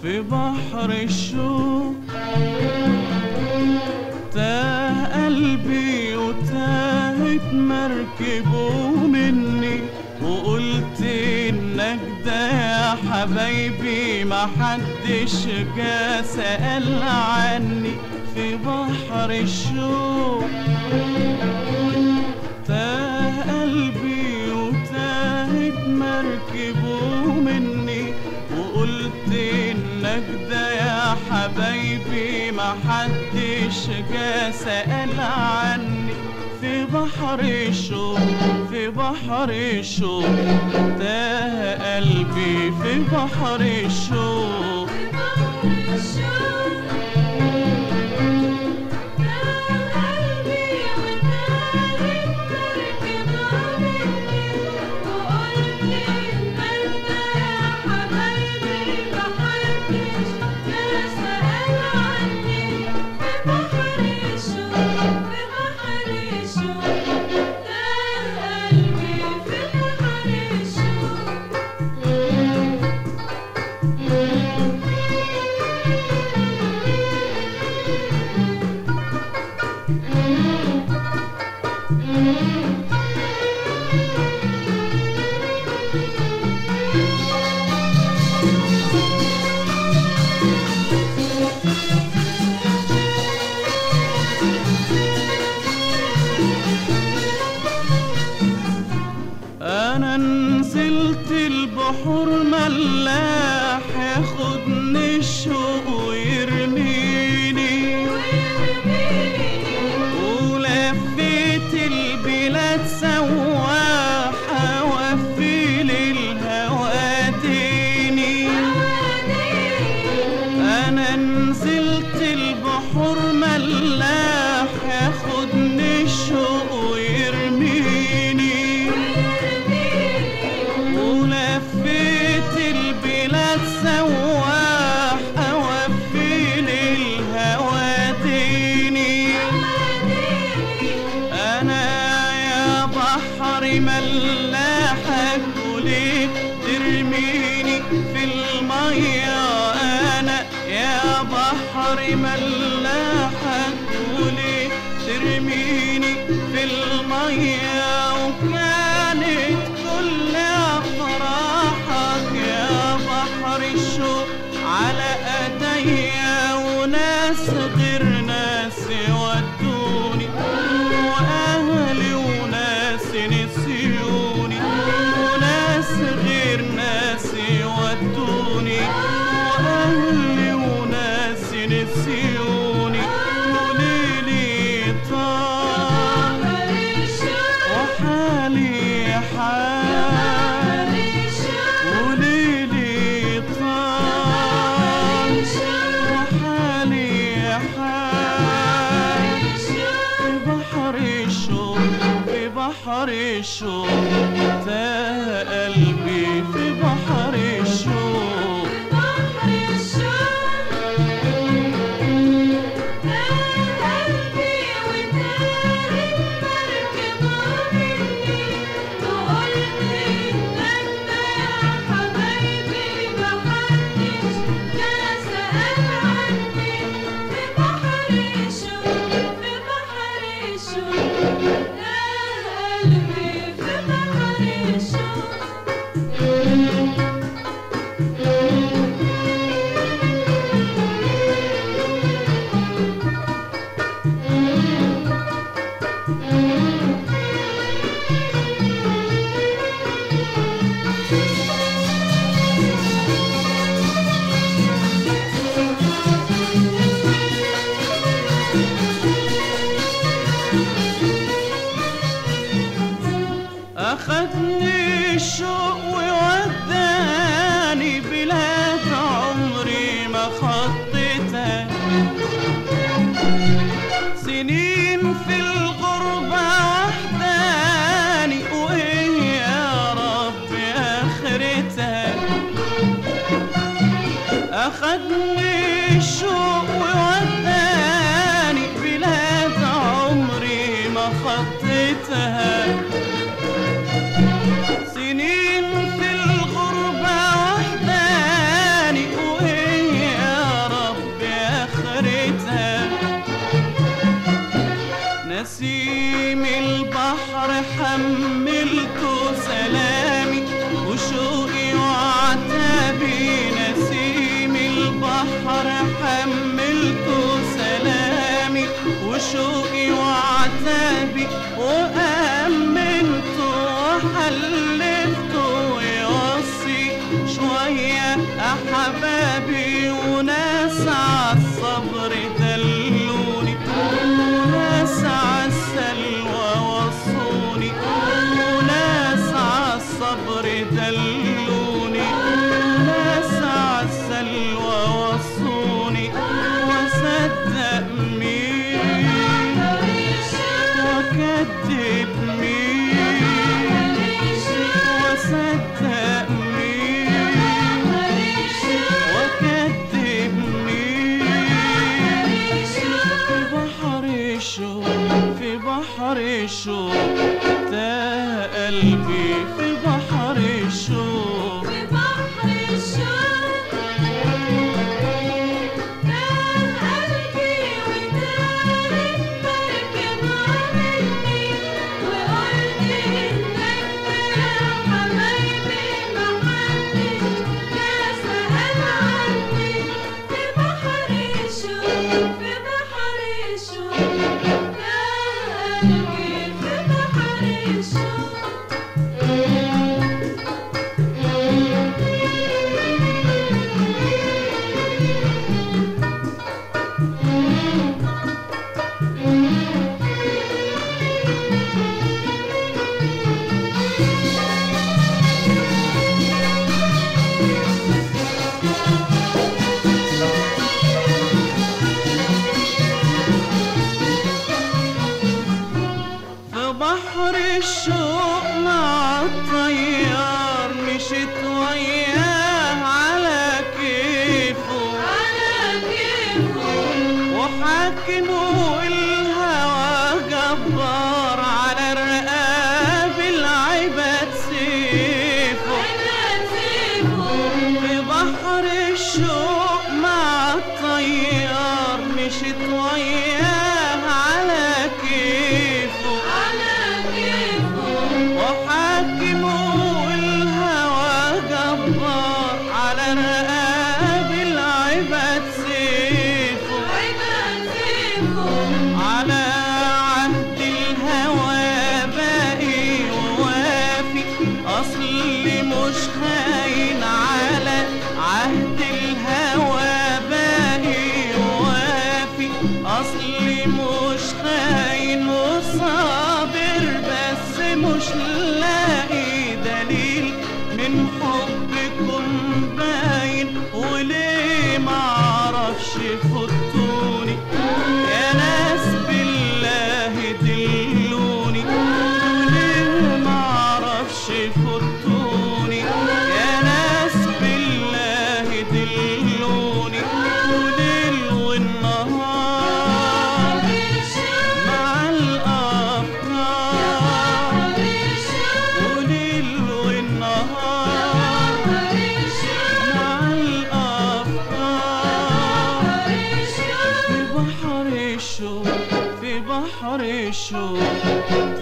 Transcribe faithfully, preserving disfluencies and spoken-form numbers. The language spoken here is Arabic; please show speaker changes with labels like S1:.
S1: في بحر الشوق، تاه قلبي وتاهت مركبه مني، وقلت انك ده يا حبايبي محدش جا سأل عني. في بحر الشوق تاه قلبي وتاهت مركبه مني، وقلت انك ده يا حبايبي محدش جا سأل عني. في بحر الشوق في بحر الشوق تاه قلبي، في بحر الشوق أنا نزلت البحور ملاح ياخدني الشوق ويرميني، ولفيت البلاد سواح أوفي للهوى ديني. أنا نزلت البحور ملاح ياخدني الشوق ويرميني، ولفيت البلاد سواح أوفي للهوى ديني. أنا يا بحر ملاحك وليه ترميني في المية، أنا يا بحر ملاحك وليه ترميني في المية، وكانت كل أفراحك يا بحر الشوق على أيديا، وناس غير ناس ودوني، وأهلي وناس نسيوني، وناس غير ناس ودوني، وأهلي وناس نسيوني. وليلي طال وحالي حال، وليلي طال وحالي حال. في بحر الشوق في بحر الشوق تاه قلبي، في بحر الشوق أخدني الشوق ووداني بلاد عمري ما خطيتها، سنين في الغربة وحداني، وإيه يا رب آخرتها. أخدني الشوق ووداني بلاد عمري ما خطيتها، سنين في الغربة وحداني، وإيه أحبابي وناس عالصبر دلوني، وناس عالسلوى وصوني، وناس عالصبر دلوني، وناس عالسلوى وصوني. وصدق مين وكذب مين، وصدق مين وكذب مين. في بحر الشوق في بحر الشوق تاه قلبي، في بحر الشوق
S2: في بحر الشوق تاه قلبي وتاهت مركب عملتي، وقلت إنك يا حبايبي محدش يسأل عني. في بحر الشوق في بحر الشوق تاه قلبي، في بحر الشوق.
S1: في بحر الشوق مع الطيار مشيت وياه على كيفه،
S2: على كيفه
S1: وحاكمه الهوى جبار على رقاب العباد سيفه.
S2: عباد سيفه
S1: في بحر الشوق مع الطيار مشيت وياه على كيفه،
S2: على كيفه
S1: وحاكمه الهوى جبار على رقاب العباد سيفه.
S2: عباد سيفه
S1: على عهد الهوى باقي ووافي، أصلي مش خاين على عهد الهوى باقي ووافي، أصلي مش خاين وصابر بس مش لاقي دليل من حبكم باين. وليه معرفش فضتوني يا ناس بالله دلوني، وليه معرفش فضتوني يا ناس بالله دلوني. وليل والنهار مع الأفكار، وليل والنهار مع الأفكار. في بحر الشوق في بحر الشوق